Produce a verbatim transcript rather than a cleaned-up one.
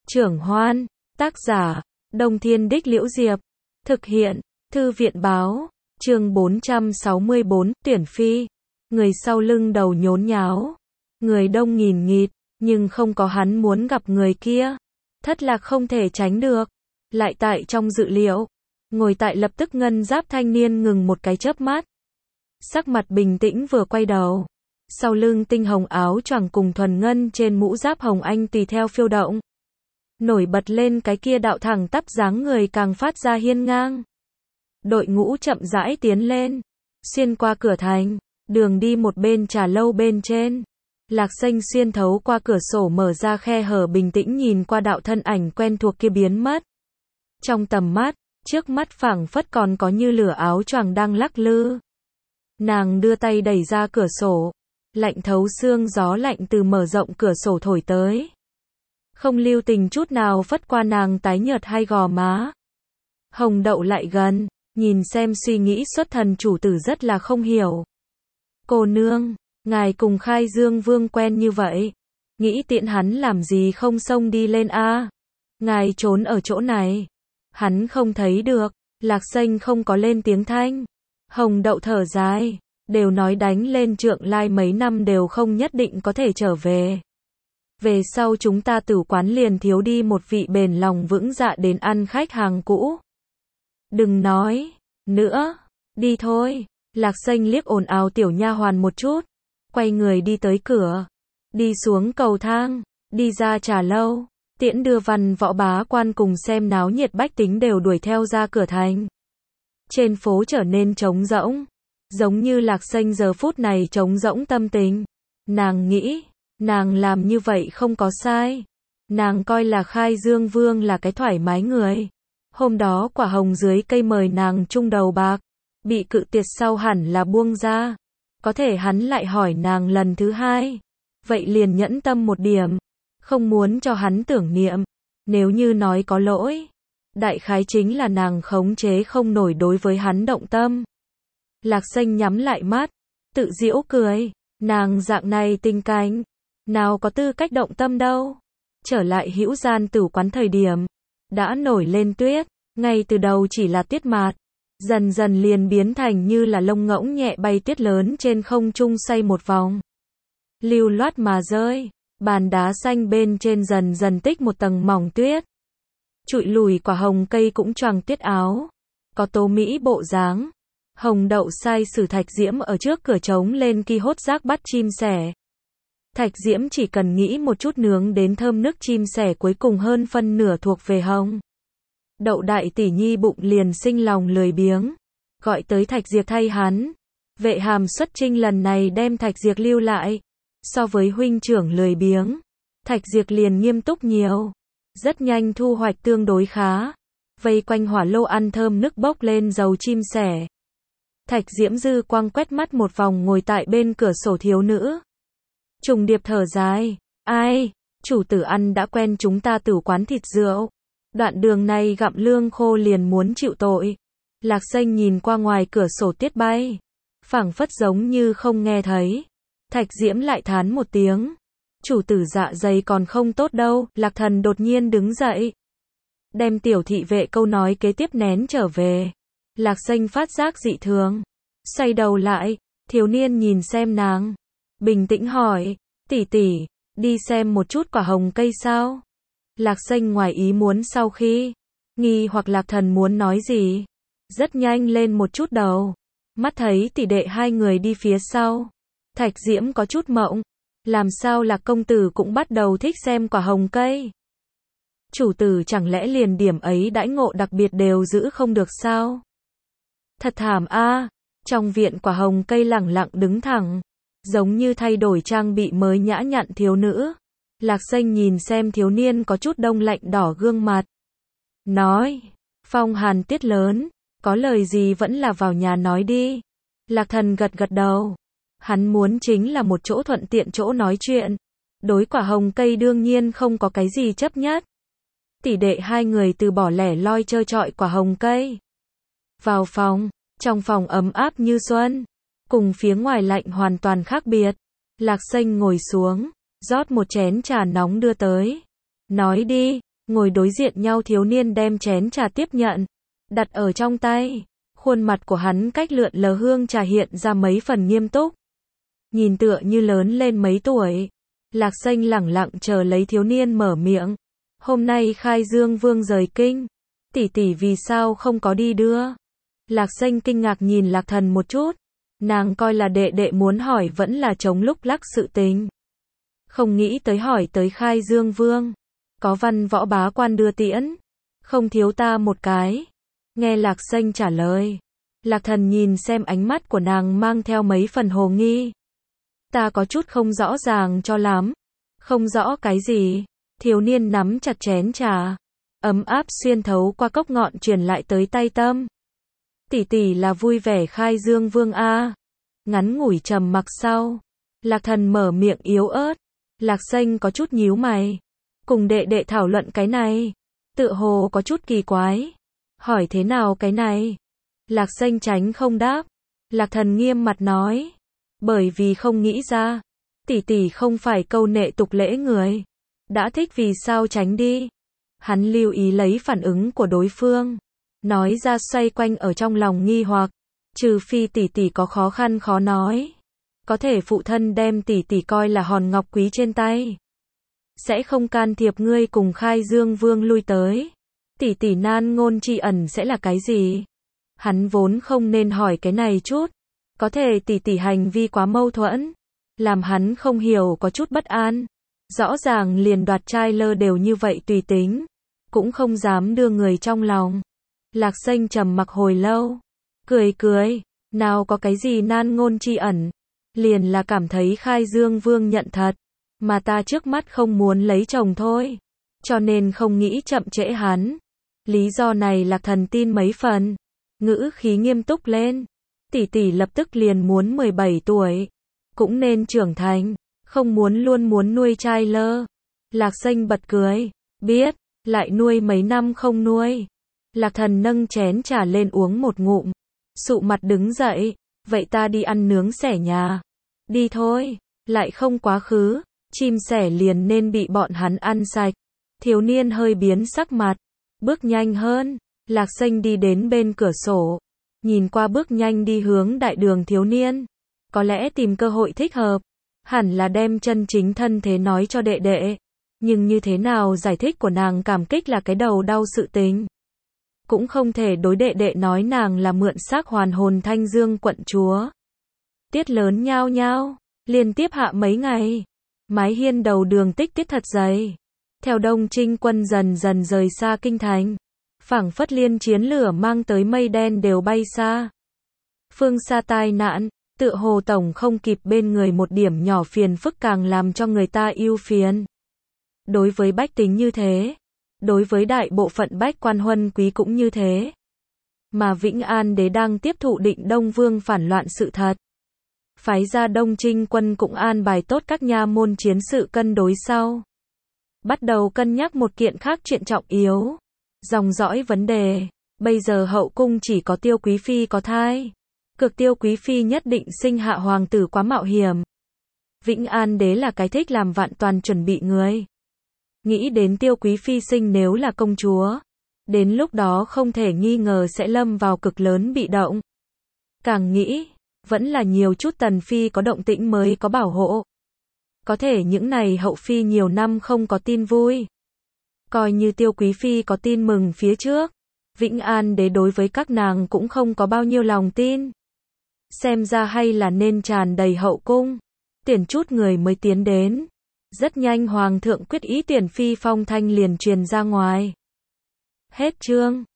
Trưởng Hoan, tác giả, Đông Thiên Đích Liễu Diệp, thực hiện, Thư viện báo, chương bốn trăm sáu mươi bốn, tuyển phi, người sau lưng đầu nhốn nháo, người đông nghìn nghịt, nhưng không có hắn muốn gặp người kia, thất lạc không thể tránh được, lại tại trong dự liệu, ngồi tại lập tức ngân giáp thanh niên ngừng một cái chớp mắt, sắc mặt bình tĩnh vừa quay đầu, sau lưng tinh hồng áo choàng cùng thuần ngân trên mũ giáp hồng anh tùy theo phiêu động. Nổi bật lên cái kia đạo thẳng tắp dáng người càng phát ra hiên ngang. Đội ngũ chậm rãi tiến lên, xuyên qua cửa thành, đường đi một bên trà lâu bên trên. Lạc Xanh xuyên thấu qua cửa sổ mở ra khe hở bình tĩnh nhìn qua đạo thân ảnh quen thuộc kia biến mất. Trong tầm mắt, trước mắt phảng phất còn có như lửa áo choàng đang lắc lư. Nàng đưa tay đẩy ra cửa sổ, lạnh thấu xương gió lạnh từ mở rộng cửa sổ thổi tới. Không lưu tình chút nào phất qua nàng tái nhợt hay gò má. Hồng Đậu lại gần, nhìn xem suy nghĩ xuất thần chủ tử rất là không hiểu. Cô nương, ngài cùng Khai Dương Vương quen như vậy, nghĩ tiện hắn làm gì không xông đi lên a? À? Ngài trốn ở chỗ này, hắn không thấy được. Lạc Xanh không có lên tiếng thanh. Hồng Đậu thở dài, đều nói đánh lên Trượng Lai mấy năm đều không nhất định có thể trở về. Về sau chúng ta tử quán liền thiếu đi một vị bền lòng vững dạ đến ăn khách hàng cũ. Đừng nói nữa, đi thôi. Lạc Xanh liếc ồn ào tiểu nha hoàn một chút, quay người đi tới cửa, đi xuống cầu thang, đi ra trà lâu, tiễn đưa văn võ bá quan cùng xem náo nhiệt bách tính đều đuổi theo ra cửa thành. Trên phố trở nên trống rỗng, giống như Lạc Xanh giờ phút này trống rỗng tâm tình. Nàng nghĩ, nàng làm như vậy không có sai. Nàng coi là Khai Dương Vương là cái thoải mái người. Hôm đó quả hồng dưới cây mời nàng chung đầu bạc, bị cự tuyệt sau hẳn là buông ra. Có thể hắn lại hỏi nàng lần thứ hai. Vậy liền nhẫn tâm một điểm, không muốn cho hắn tưởng niệm. Nếu như nói có lỗi, đại khái chính là nàng khống chế không nổi đối với hắn động tâm. Lạc Xanh nhắm lại mắt, tự giễu cười. Nàng dạng này tình cảnh, nào có tư cách động tâm đâu. Trở lại Hữu Gian tử quán thời điểm, đã nổi lên tuyết, ngay từ đầu chỉ là tuyết mạt, dần dần liền biến thành như là lông ngỗng nhẹ bay tuyết lớn trên không trung xoay một vòng. Lưu loát mà rơi, bàn đá xanh bên trên dần dần tích một tầng mỏng tuyết. Trụi lùi quả hồng cây cũng choàng tuyết áo, có tố mỹ bộ dáng. Hồng Đậu sai sử Thạch Diễm ở trước cửa trống lên ki hốt rác bắt chim sẻ. Thạch Diễm chỉ cần nghĩ một chút nướng đến thơm nức chim sẻ cuối cùng hơn phân nửa thuộc về Hồng Đậu đại tỷ nhi bụng liền sinh lòng lười biếng, gọi tới Thạch Diệp thay hắn. Vệ hàm xuất chinh lần này đem Thạch Diệp lưu lại. So với huynh trưởng lười biếng, Thạch Diệp liền nghiêm túc nhiều. Rất nhanh thu hoạch tương đối khá. Vây quanh hỏa lô ăn thơm nức bốc lên dầu chim sẻ. Thạch Diễm dư quang quét mắt một vòng ngồi tại bên cửa sổ thiếu nữ. Trùng điệp thở dài, ai, chủ tử ăn đã quen chúng ta tử quán thịt rượu. Đoạn đường này gặm lương khô liền muốn chịu tội. Lạc Xanh nhìn qua ngoài cửa sổ tuyết bay, phảng phất giống như không nghe thấy. Thạch Diễm lại thán một tiếng. Chủ tử dạ dày còn không tốt đâu. Lạc Thần đột nhiên đứng dậy, đem tiểu thị vệ câu nói kế tiếp nén trở về. Lạc Xanh phát giác dị thường, xoay đầu lại, thiếu niên nhìn xem nàng, bình tĩnh hỏi, tỷ tỷ, đi xem một chút quả hồng cây sao? Lạc Xanh ngoài ý muốn sau khi nghi hoặc Lạc Thần muốn nói gì, rất nhanh lên một chút đầu, mắt thấy tỷ đệ hai người đi phía sau. Thạch Diễm có chút mộng, làm sao Lạc công tử cũng bắt đầu thích xem quả hồng cây? Chủ tử chẳng lẽ liền điểm ấy đãi ngộ đặc biệt đều giữ không được sao? Thật thảm a. À. Trong viện quả hồng cây lẳng lặng đứng thẳng, giống như thay đổi trang bị mới nhã nhặn thiếu nữ. Lạc Xanh nhìn xem thiếu niên có chút đông lạnh đỏ gương mặt, nói, phong hàn tiết lớn, có lời gì vẫn là vào nhà nói đi. Lạc Thần gật gật đầu, hắn muốn chính là một chỗ thuận tiện chỗ nói chuyện. Đối quả hồng cây đương nhiên không có cái gì chấp nhất. Tỷ đệ hai người từ bỏ lẻ loi trơ trọi quả hồng cây. Vào phòng, trong phòng ấm áp như xuân, cùng phía ngoài lạnh hoàn toàn khác biệt. Lạc Xanh ngồi xuống, rót một chén trà nóng đưa tới. Nói đi, Ngồi đối diện nhau thiếu niên đem chén trà tiếp nhận, đặt ở trong tay. Khuôn mặt của hắn cách lượn lờ hương trà hiện ra mấy phần nghiêm túc. Nhìn tựa như lớn lên mấy tuổi. Lạc Xanh lẳng lặng chờ lấy thiếu niên mở miệng. Hôm nay Khai Dương Vương rời kinh. Tỷ tỷ vì sao không có đi đưa? Lạc Xanh kinh ngạc nhìn Lạc Thần một chút. Nàng coi là đệ đệ muốn hỏi vẫn là chống lúc lắc sự tình. Không nghĩ tới hỏi tới Khai Dương Vương. Có văn võ bá quan đưa tiễn. Không thiếu ta một cái. Nghe Lạc Xanh trả lời. Lạc Thần nhìn xem ánh mắt của nàng mang theo mấy phần hồ nghi. Ta có chút không rõ ràng cho lắm. Không rõ cái gì. Thiếu niên nắm chặt chén trà. Ấm áp xuyên thấu qua cốc ngọn truyền lại tới tay tâm. Tỷ tỷ là vui vẻ Khai Dương Vương a. Ngắn ngủi trầm mặc sau. Lạc Thần mở miệng yếu ớt. Lạc Xanh có chút nhíu mày. Cùng đệ đệ thảo luận cái này. Tựa hồ có chút kỳ quái. Hỏi thế nào cái này? Lạc Xanh tránh không đáp. Lạc Thần nghiêm mặt nói. Bởi vì không nghĩ ra. Tỷ tỷ không phải câu nệ tục lễ người. Đã thích vì sao tránh đi. Hắn lưu ý lấy phản ứng của đối phương. Nói ra xoay quanh ở trong lòng nghi hoặc. Trừ phi tỷ tỷ có khó khăn khó nói. Có thể phụ thân đem tỷ tỷ coi là hòn ngọc quý trên tay. Sẽ không can thiệp ngươi cùng Khai Dương Vương lui tới. Tỷ tỷ nan ngôn tri ẩn sẽ là cái gì? Hắn vốn không nên hỏi cái này chút. Có thể tỷ tỷ hành vi quá mâu thuẫn. Làm hắn không hiểu có chút bất an. Rõ ràng liền đoạt trai lơ đều như vậy tùy tính. Cũng không dám đưa người trong lòng. Lạc Xanh trầm mặc hồi lâu. Cười cười. Nào có cái gì nan ngôn tri ẩn. Liền là cảm thấy Khai Dương Vương nhận thật. Mà ta trước mắt không muốn lấy chồng thôi. Cho nên không nghĩ chậm trễ hắn. Lý do này Lạc Thần tin mấy phần. Ngữ khí nghiêm túc lên. Tỷ tỷ lập tức liền muốn mười bảy tuổi. Cũng nên trưởng thành. Không muốn luôn muốn nuôi trai lơ. Lạc Xanh bật cười. Biết. Lại nuôi mấy năm không nuôi. Lạc Thần nâng chén trà lên uống một ngụm. Sụ mặt đứng dậy. Vậy ta đi ăn nướng xẻ nhà. Đi thôi. Lại không quá khứ. Chim sẻ liền nên bị bọn hắn ăn sạch. Thiếu niên hơi biến sắc mặt. Bước nhanh hơn. Lạc Xanh đi đến bên cửa sổ. Nhìn qua bước nhanh đi hướng đại đường thiếu niên. Có lẽ tìm cơ hội thích hợp. Hẳn là đem chân chính thân thế nói cho đệ đệ. Nhưng như thế nào giải thích của nàng cảm kích là cái đầu đau sự tình. Cũng không thể đối đệ đệ nói nàng là mượn xác hoàn hồn Thanh Dương quận chúa. Tiết lớn nhao nhao. Liên tiếp hạ mấy ngày. Mái hiên đầu đường tích tiết thật dày. Theo Đông Trinh quân dần dần rời xa kinh thành. Phảng phất liên chiến lửa mang tới mây đen đều bay xa. Phương xa tai nạn, tựa hồ tổng không kịp bên người một điểm nhỏ phiền phức càng làm cho người ta ưu phiền. Đối với bách tính như thế. Đối với đại bộ phận bách quan huân quý cũng như thế. Mà Vĩnh An đế đang tiếp thụ Định Đông Vương phản loạn sự thật. Phái ra Đông Trinh quân cũng an bài tốt các nha môn chiến sự cân đối sau. Bắt đầu cân nhắc một kiện khác chuyện trọng yếu. Dòng dõi vấn đề. Bây giờ hậu cung chỉ có Tiêu Quý Phi có thai. Cực Tiêu Quý Phi nhất định sinh hạ hoàng tử quá mạo hiểm. Vĩnh An đế là cái thích làm vạn toàn chuẩn bị người. Nghĩ đến Tiêu Quý Phi sinh nếu là công chúa. Đến lúc đó không thể nghi ngờ sẽ lâm vào cực lớn bị động. Càng nghĩ, vẫn là nhiều chút tần phi có động tĩnh mới có bảo hộ. Có thể những này hậu phi nhiều năm không có tin vui. Coi như Tiêu Quý Phi có tin mừng phía trước. Vĩnh An đế đối với các nàng cũng không có bao nhiêu lòng tin. Xem ra hay là nên tràn đầy hậu cung. Tuyển chút người mới tiến đến. Rất nhanh hoàng thượng quyết ý tuyển phi phong thanh liền truyền ra ngoài. Hết chương.